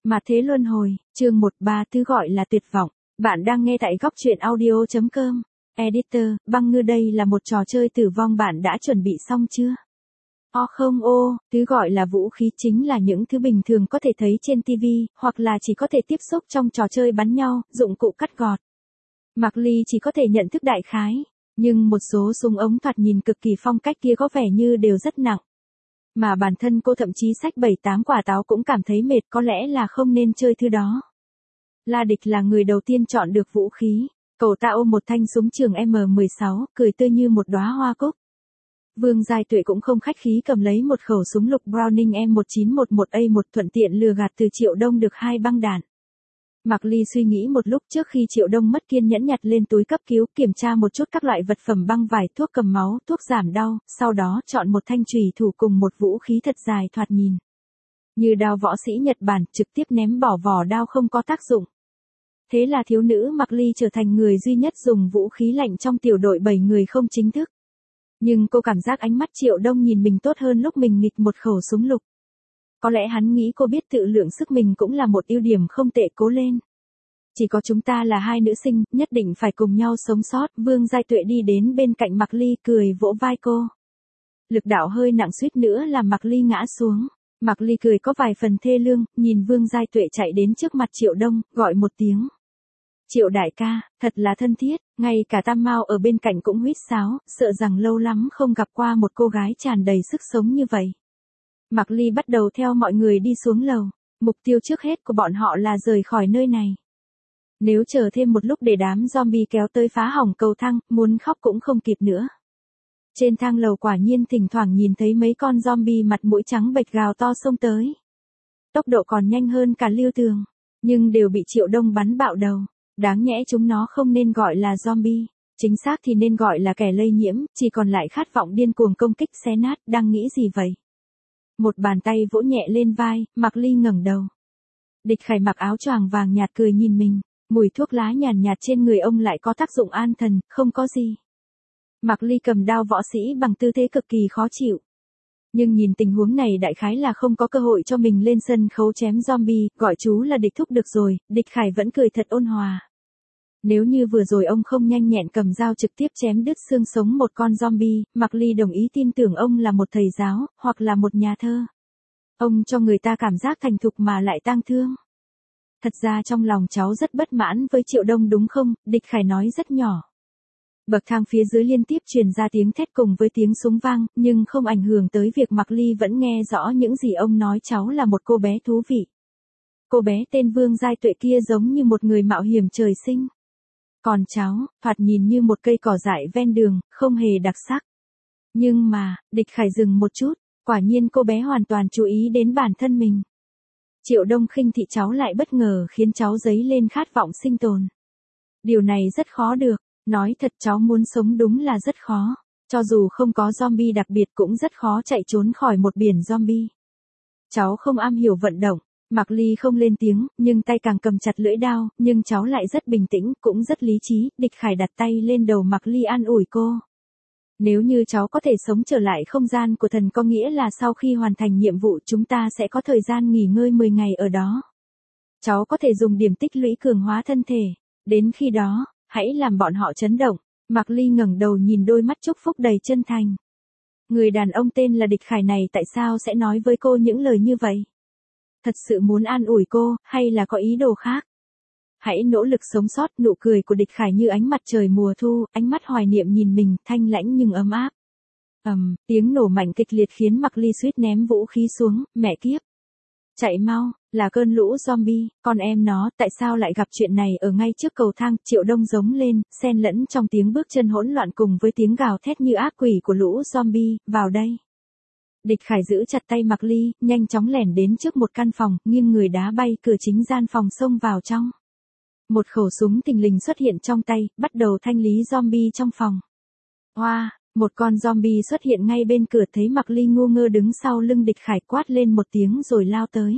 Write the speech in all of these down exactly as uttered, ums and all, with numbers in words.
Mà thế luân hồi, chương một ba thứ gọi là tuyệt vọng. Bạn đang nghe tại góc truyện audio chấm com. Editor, băng ngư đây là một trò chơi tử vong, bạn đã chuẩn bị xong chưa? O không ô, thứ gọi là vũ khí chính là những thứ bình thường có thể thấy trên ti vi, hoặc là chỉ có thể tiếp xúc trong trò chơi bắn nhau, dụng cụ cắt gọt. Mạc Ly chỉ có thể nhận thức đại khái, nhưng một số súng ống thoạt nhìn cực kỳ phong cách kia có vẻ như đều rất nặng. Mà bản thân cô thậm chí xách bảy tám quả táo cũng cảm thấy mệt, có lẽ là không nên chơi thứ đó. La Địch là người đầu tiên chọn được vũ khí, cậu ta ôm một thanh súng trường M mười sáu, cười tươi như một đóa hoa cúc. Vương Giai Tuệ cũng không khách khí cầm lấy một khẩu súng lục Browning M một chín một một A một, thuận tiện lừa gạt từ Triệu Đông được hai băng đạn. Mạc Ly suy nghĩ một lúc trước khi Triệu Đông mất kiên nhẫn nhặt lên túi cấp cứu, kiểm tra một chút các loại vật phẩm băng vải, thuốc cầm máu, thuốc giảm đau, sau đó chọn một thanh chùy thủ cùng một vũ khí thật dài thoạt nhìn như đao võ sĩ Nhật Bản, trực tiếp ném bỏ vỏ đao không có tác dụng. Thế là thiếu nữ Mạc Ly trở thành người duy nhất dùng vũ khí lạnh trong tiểu đội bảy người không chính thức. Nhưng cô cảm giác ánh mắt Triệu Đông nhìn mình tốt hơn lúc mình nghịch một khẩu súng lục. Có lẽ hắn nghĩ cô biết tự lượng sức mình cũng là một ưu điểm không tệ, cố lên. Chỉ có chúng ta là hai nữ sinh, nhất định phải cùng nhau sống sót. Vương Giai Tuệ đi đến bên cạnh Mạc Ly, cười vỗ vai cô. Lực đạo hơi nặng suýt nữa làm Mạc Ly ngã xuống. Mạc Ly cười có vài phần thê lương, nhìn Vương Giai Tuệ chạy đến trước mặt Triệu Đông, gọi một tiếng. Triệu đại ca, thật là thân thiết, ngay cả Tam Mao ở bên cạnh cũng huýt sáo, sợ rằng lâu lắm không gặp qua một cô gái tràn đầy sức sống như vậy. Mạc Ly bắt đầu theo mọi người đi xuống lầu, mục tiêu trước hết của bọn họ là rời khỏi nơi này. Nếu chờ thêm một lúc để đám zombie kéo tới phá hỏng cầu thang, muốn khóc cũng không kịp nữa. Trên thang lầu quả nhiên thỉnh thoảng nhìn thấy mấy con zombie mặt mũi trắng bệch gào to xông tới. Tốc độ còn nhanh hơn cả Lưu Tường, nhưng đều bị Triệu Đông bắn bạo đầu. Đáng nhẽ chúng nó không nên gọi là zombie, chính xác thì nên gọi là kẻ lây nhiễm, chỉ còn lại khát vọng điên cuồng công kích xé nát, đang nghĩ gì vậy? Một bàn tay vỗ nhẹ lên vai, Mạc Ly ngẩng đầu. Địch Khải mặc áo choàng vàng nhạt cười nhìn mình, mùi thuốc lá nhàn nhạt, nhạt trên người ông lại có tác dụng an thần, không có gì. Mạc Ly cầm đao võ sĩ bằng tư thế cực kỳ khó chịu. Nhưng nhìn tình huống này đại khái là không có cơ hội cho mình lên sân khấu chém zombie, gọi chú là địch thúc được rồi. Địch Khải vẫn cười thật ôn hòa. Nếu như vừa rồi ông không nhanh nhẹn cầm dao trực tiếp chém đứt xương sống một con zombie, Mạc Ly đồng ý tin tưởng ông là một thầy giáo, hoặc là một nhà thơ. Ông cho người ta cảm giác thành thục mà lại tang thương. Thật ra trong lòng cháu rất bất mãn với Triệu Đông đúng không? Địch Khải nói rất nhỏ. Bậc thang phía dưới liên tiếp truyền ra tiếng thét cùng với tiếng súng vang, nhưng không ảnh hưởng tới việc Mạc Ly vẫn nghe rõ những gì ông nói. Cháu là một cô bé thú vị. Cô bé tên Vương Giai Tuệ kia giống như một người mạo hiểm trời sinh. Còn cháu, thoạt nhìn như một cây cỏ dại ven đường, không hề đặc sắc. Nhưng mà, Địch Khải dừng một chút, quả nhiên cô bé hoàn toàn chú ý đến bản thân mình. Triệu Đông khinh thị cháu lại bất ngờ khiến cháu dấy lên khát vọng sinh tồn. Điều này rất khó được. Nói thật cháu muốn sống đúng là rất khó. Cho dù không có zombie đặc biệt cũng rất khó chạy trốn khỏi một biển zombie. Cháu không am hiểu vận động. Mạc Ly không lên tiếng, nhưng tay càng cầm chặt lưỡi đao, nhưng cháu lại rất bình tĩnh, cũng rất lý trí. Địch Khải đặt tay lên đầu Mạc Ly an ủi cô. Nếu như cháu có thể sống trở lại không gian của thần có nghĩa là sau khi hoàn thành nhiệm vụ chúng ta sẽ có thời gian nghỉ ngơi mười ngày ở đó. Cháu có thể dùng điểm tích lũy cường hóa thân thể. Đến khi đó, hãy làm bọn họ chấn động. Mạc Ly ngẩng đầu nhìn đôi mắt chúc phúc đầy chân thành. Người đàn ông tên là Địch Khải này tại sao sẽ nói với cô những lời như vậy? Thật sự muốn an ủi cô, hay là có ý đồ khác? Hãy nỗ lực sống sót. Nụ cười của Địch Khải như ánh mặt trời mùa thu, ánh mắt hoài niệm nhìn mình, thanh lãnh nhưng ấm áp. Ầm, um, tiếng nổ mạnh kịch liệt khiến Mạc Ly suýt ném vũ khí xuống. Mẹ kiếp! Chạy mau, là cơn lũ zombie, con em nó, tại sao lại gặp chuyện này ở ngay trước cầu thang? Triệu Đông giống lên, xen lẫn trong tiếng bước chân hỗn loạn cùng với tiếng gào thét như ác quỷ của lũ zombie, vào đây. Địch Khải giữ chặt tay Mạc Ly, nhanh chóng lẻn đến trước một căn phòng, nghiêng người đá bay cửa chính gian phòng xông vào trong. Một khẩu súng thình lình xuất hiện trong tay, bắt đầu thanh lý zombie trong phòng. Hoa, wow, một con zombie xuất hiện ngay bên cửa, thấy Mạc Ly ngu ngơ đứng sau lưng Địch Khải, quát lên một tiếng rồi lao tới.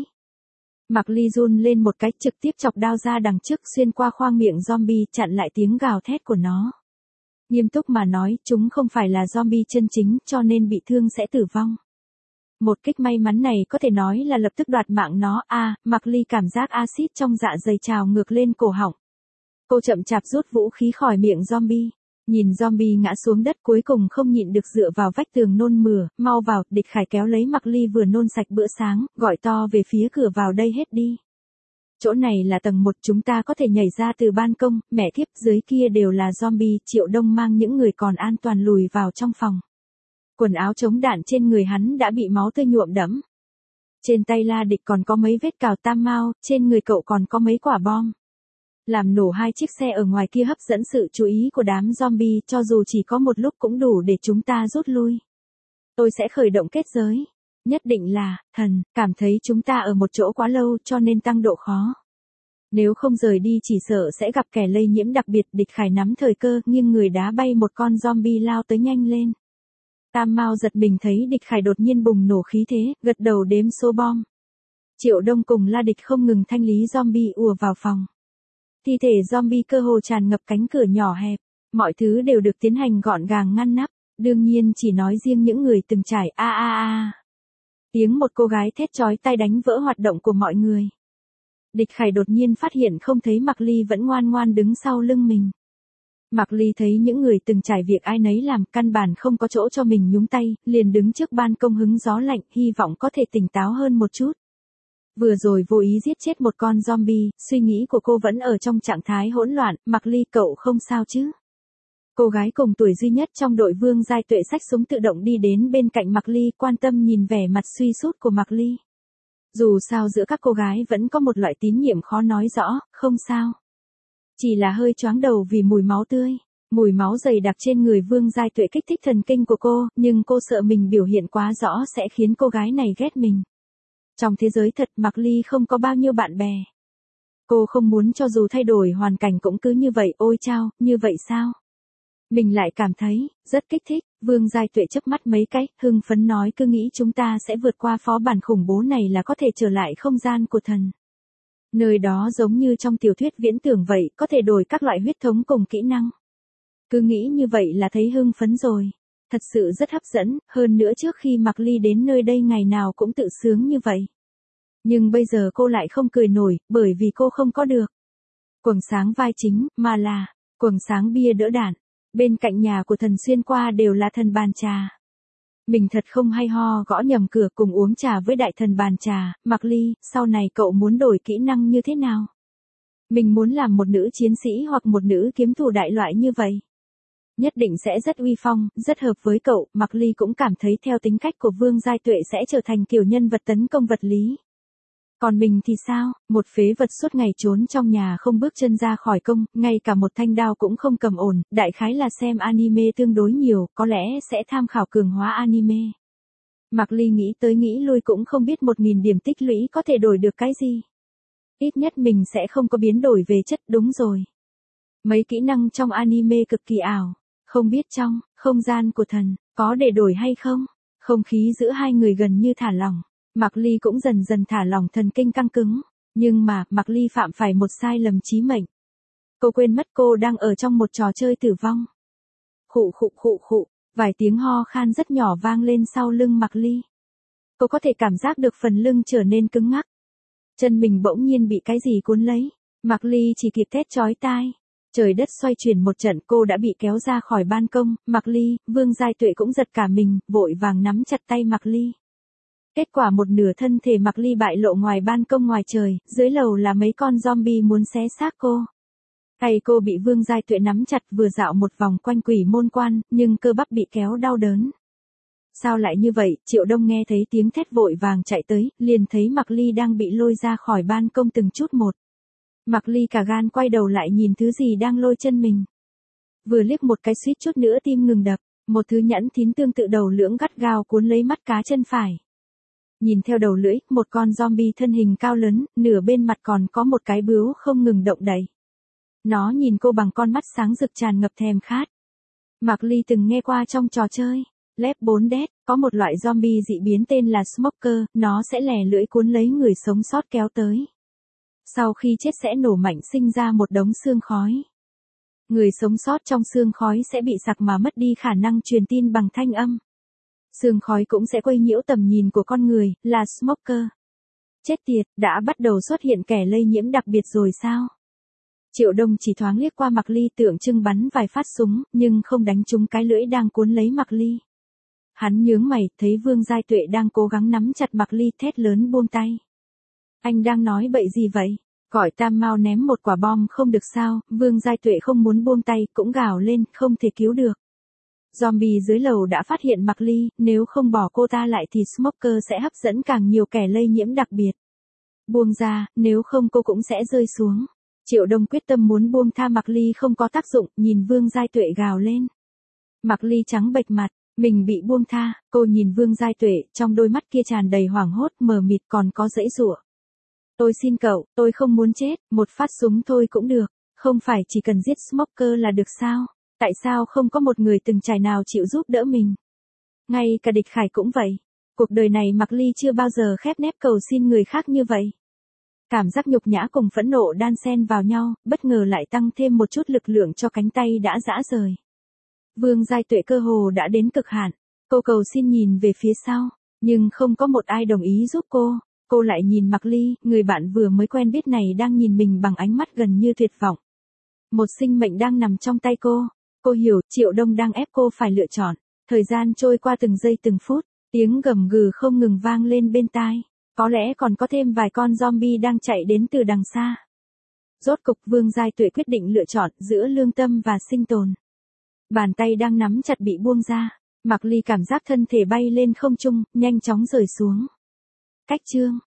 Mạc Ly run lên một cái, trực tiếp chọc đao ra đằng trước xuyên qua khoang miệng zombie, chặn lại tiếng gào thét của nó. Nghiêm túc mà nói, chúng không phải là zombie chân chính, cho nên bị thương sẽ tử vong. Một kích may mắn này có thể nói là lập tức đoạt mạng nó. A, à, Mạc Ly cảm giác axit trong dạ dày trào ngược lên cổ họng. Cô chậm chạp rút vũ khí khỏi miệng zombie. Nhìn zombie ngã xuống đất cuối cùng không nhịn được dựa vào vách tường nôn mửa, mau vào, Địch Khải kéo lấy Mạc Ly vừa nôn sạch bữa sáng, gọi to về phía cửa vào đây hết đi. Chỗ này là tầng một, chúng ta có thể nhảy ra từ ban công, mẹ thiếp, dưới kia đều là zombie. Triệu Đông mang những người còn an toàn lùi vào trong phòng. Quần áo chống đạn trên người hắn đã bị máu tươi nhuộm đẫm. Trên tay La Địch còn có mấy vết cào tam mao, trên người cậu còn có mấy quả bom. Làm nổ hai chiếc xe ở ngoài kia hấp dẫn sự chú ý của đám zombie, cho dù chỉ có một lúc cũng đủ để chúng ta rút lui. Tôi sẽ khởi động kết giới. Nhất định là, thần, cảm thấy chúng ta ở một chỗ quá lâu cho nên tăng độ khó. Nếu không rời đi chỉ sợ sẽ gặp kẻ lây nhiễm đặc biệt. Địch Khải nắm thời cơ, nghiêng người đá bay một con zombie lao tới nhanh lên. Tam Mao giật mình thấy Địch Khải đột nhiên bùng nổ khí thế, gật đầu đếm số bom. Triệu Đông cùng La Địch không ngừng thanh lý zombie ùa vào phòng. Thi thể zombie cơ hồ tràn ngập cánh cửa nhỏ hẹp, mọi thứ đều được tiến hành gọn gàng ngăn nắp, đương nhiên chỉ nói riêng những người từng trải. A a a. Tiếng một cô gái thét chói tai đánh vỡ hoạt động của mọi người. Địch Khải đột nhiên phát hiện không thấy Mạc Ly vẫn ngoan ngoan đứng sau lưng mình. Mạc Ly thấy những người từng trải việc ai nấy làm, căn bản không có chỗ cho mình nhúng tay, liền đứng trước ban công hứng gió lạnh, hy vọng có thể tỉnh táo hơn một chút. Vừa rồi vô ý giết chết một con zombie, suy nghĩ của cô vẫn ở trong trạng thái hỗn loạn. Mạc Ly, cậu không sao chứ? Cô gái cùng tuổi duy nhất trong đội Vương Giai Tuệ xách súng tự động đi đến bên cạnh Mạc Ly, quan tâm nhìn vẻ mặt suy sút của Mạc Ly. Dù sao giữa các cô gái vẫn có một loại tín nhiệm khó nói rõ, không sao. Chỉ là hơi choáng đầu vì mùi máu tươi. Mùi máu dày đặc trên người Vương Giai Tuệ kích thích thần kinh của cô, nhưng cô sợ mình biểu hiện quá rõ sẽ khiến cô gái này ghét mình. Trong thế giới thật, Mạc Ly không có bao nhiêu bạn bè. Cô không muốn cho dù thay đổi hoàn cảnh cũng cứ như vậy. Ôi chao, như vậy sao? Mình lại cảm thấy rất kích thích. Vương Giai Tuệ chớp mắt mấy cái, hưng phấn nói, cứ nghĩ chúng ta sẽ vượt qua phó bản khủng bố này là có thể trở lại không gian của thần. Nơi đó giống như trong tiểu thuyết viễn tưởng vậy, có thể đổi các loại huyết thống cùng kỹ năng. Cứ nghĩ như vậy là thấy hưng phấn rồi. Thật sự rất hấp dẫn, hơn nữa trước khi Mạc Ly đến nơi đây ngày nào cũng tự sướng như vậy. Nhưng bây giờ cô lại không cười nổi, bởi vì cô không có được quầng sáng vai chính, mà là quầng sáng bia đỡ đạn. Bên cạnh nhà của thần xuyên qua đều là thần bàn trà. Mình thật không hay ho gõ nhầm cửa cùng uống trà với đại thần bàn trà. Mạc Ly, sau này cậu muốn đổi kỹ năng như thế nào? Mình muốn làm một nữ chiến sĩ hoặc một nữ kiếm thủ đại loại như vậy. Nhất định sẽ rất uy phong, rất hợp với cậu. Mạc Ly cũng cảm thấy theo tính cách của Vương Giai Tuệ sẽ trở thành kiểu nhân vật tấn công vật lý. Còn mình thì sao? Một phế vật suốt ngày trốn trong nhà không bước chân ra khỏi công, ngay cả một thanh đao cũng không cầm ổn, đại khái là xem anime tương đối nhiều, có lẽ sẽ tham khảo cường hóa anime. Mạc Ly nghĩ tới nghĩ lui cũng không biết một nghìn điểm tích lũy có thể đổi được cái gì. Ít nhất mình sẽ không có biến đổi về chất, đúng rồi. Mấy kỹ năng trong anime cực kỳ ảo, không biết trong không gian của thần có để đổi hay không? Không khí giữa hai người gần như thả lỏng. Mạc Ly cũng dần dần thả lỏng thần kinh căng cứng, nhưng mà Mạc Ly phạm phải một sai lầm chí mệnh. Cô quên mất cô đang ở trong một trò chơi tử vong. Khụ khụ khụ khụ, vài tiếng ho khan rất nhỏ vang lên sau lưng Mạc Ly. Cô có thể cảm giác được phần lưng trở nên cứng ngắc. Chân mình bỗng nhiên bị cái gì cuốn lấy. Mạc Ly chỉ kịp thét chói tai. Trời đất xoay chuyển một trận, cô đã bị kéo ra khỏi ban công. Mạc Ly, Vương Giai Tuệ cũng giật cả mình, vội vàng nắm chặt tay Mạc Ly. Kết quả một nửa thân thể Mạc Ly bại lộ ngoài ban công ngoài trời, dưới lầu là mấy con zombie muốn xé xác cô. Tay cô bị Vương Giai Tuệ nắm chặt vừa dạo một vòng quanh quỷ môn quan, nhưng cơ bắp bị kéo đau đớn. Sao lại như vậy? Triệu Đông nghe thấy tiếng thét vội vàng chạy tới, liền thấy Mạc Ly đang bị lôi ra khỏi ban công từng chút một. Mạc Ly cả gan quay đầu lại nhìn thứ gì đang lôi chân mình. Vừa liếc một cái suýt chút nữa tim ngừng đập, một thứ nhẫn thín tương tự đầu lưỡng gắt gao cuốn lấy mắt cá chân phải. Nhìn theo đầu lưỡi, một con zombie thân hình cao lớn, nửa bên mặt còn có một cái bướu không ngừng động đậy. Nó nhìn cô bằng con mắt sáng rực tràn ngập thèm khát. Mạc Ly từng nghe qua trong trò chơi Left bốn Dead, có một loại zombie dị biến tên là Smoker, nó sẽ lè lưỡi cuốn lấy người sống sót kéo tới. Sau khi chết sẽ nổ mạnh sinh ra một đống xương khói. Người sống sót trong xương khói sẽ bị sặc mà mất đi khả năng truyền tin bằng thanh âm. Sương khói cũng sẽ quấy nhiễu tầm nhìn của con người, là smoker. Chết tiệt, đã bắt đầu xuất hiện kẻ lây nhiễm đặc biệt rồi sao? Triệu Đông chỉ thoáng liếc qua Mạc Ly tượng trưng bắn vài phát súng, nhưng không đánh trúng cái lưỡi đang cuốn lấy Mạc Ly. Hắn nhướng mày, thấy Vương Giai Tuệ đang cố gắng nắm chặt Mạc Ly, thét lớn buông tay. Anh đang nói bậy gì vậy? Gọi Tam Mao ném một quả bom không được sao? Vương Giai Tuệ không muốn buông tay, cũng gào lên, không thể cứu được. Zombie dưới lầu đã phát hiện Mạc Ly, nếu không bỏ cô ta lại thì Smoker sẽ hấp dẫn càng nhiều kẻ lây nhiễm đặc biệt. Buông ra, nếu không cô cũng sẽ rơi xuống. Triệu Đông quyết tâm muốn buông tha Mạc Ly không có tác dụng, nhìn Vương Giai Tuệ gào lên. Mạc Ly trắng bệch mặt, mình bị buông tha, cô nhìn Vương Giai Tuệ, trong đôi mắt kia tràn đầy hoảng hốt, mờ mịt còn có giãy giụa. Tôi xin cậu, tôi không muốn chết, một phát súng thôi cũng được, không phải chỉ cần giết Smoker là được sao? Tại sao không có một người từng trải nào chịu giúp đỡ mình? Ngay cả Địch Khải cũng vậy. Cuộc đời này Mạc Ly chưa bao giờ khép nép cầu xin người khác như vậy. Cảm giác nhục nhã cùng phẫn nộ đan xen vào nhau, bất ngờ lại tăng thêm một chút lực lượng cho cánh tay đã rã rời. Vương Giai Tuệ cơ hồ đã đến cực hạn. Cô cầu xin nhìn về phía sau, nhưng không có một ai đồng ý giúp cô. Cô lại nhìn Mạc Ly, người bạn vừa mới quen biết này đang nhìn mình bằng ánh mắt gần như tuyệt vọng. Một sinh mệnh đang nằm trong tay cô. Cô hiểu, Triệu Đông đang ép cô phải lựa chọn. Thời gian trôi qua từng giây từng phút, tiếng gầm gừ không ngừng vang lên bên tai. Có lẽ còn có thêm vài con zombie đang chạy đến từ đằng xa. Rốt cục Vương Giai Tuệ quyết định lựa chọn giữa lương tâm và sinh tồn. Bàn tay đang nắm chặt bị buông ra. Mạc Ly cảm giác thân thể bay lên không trung, nhanh chóng rơi xuống. Cách chương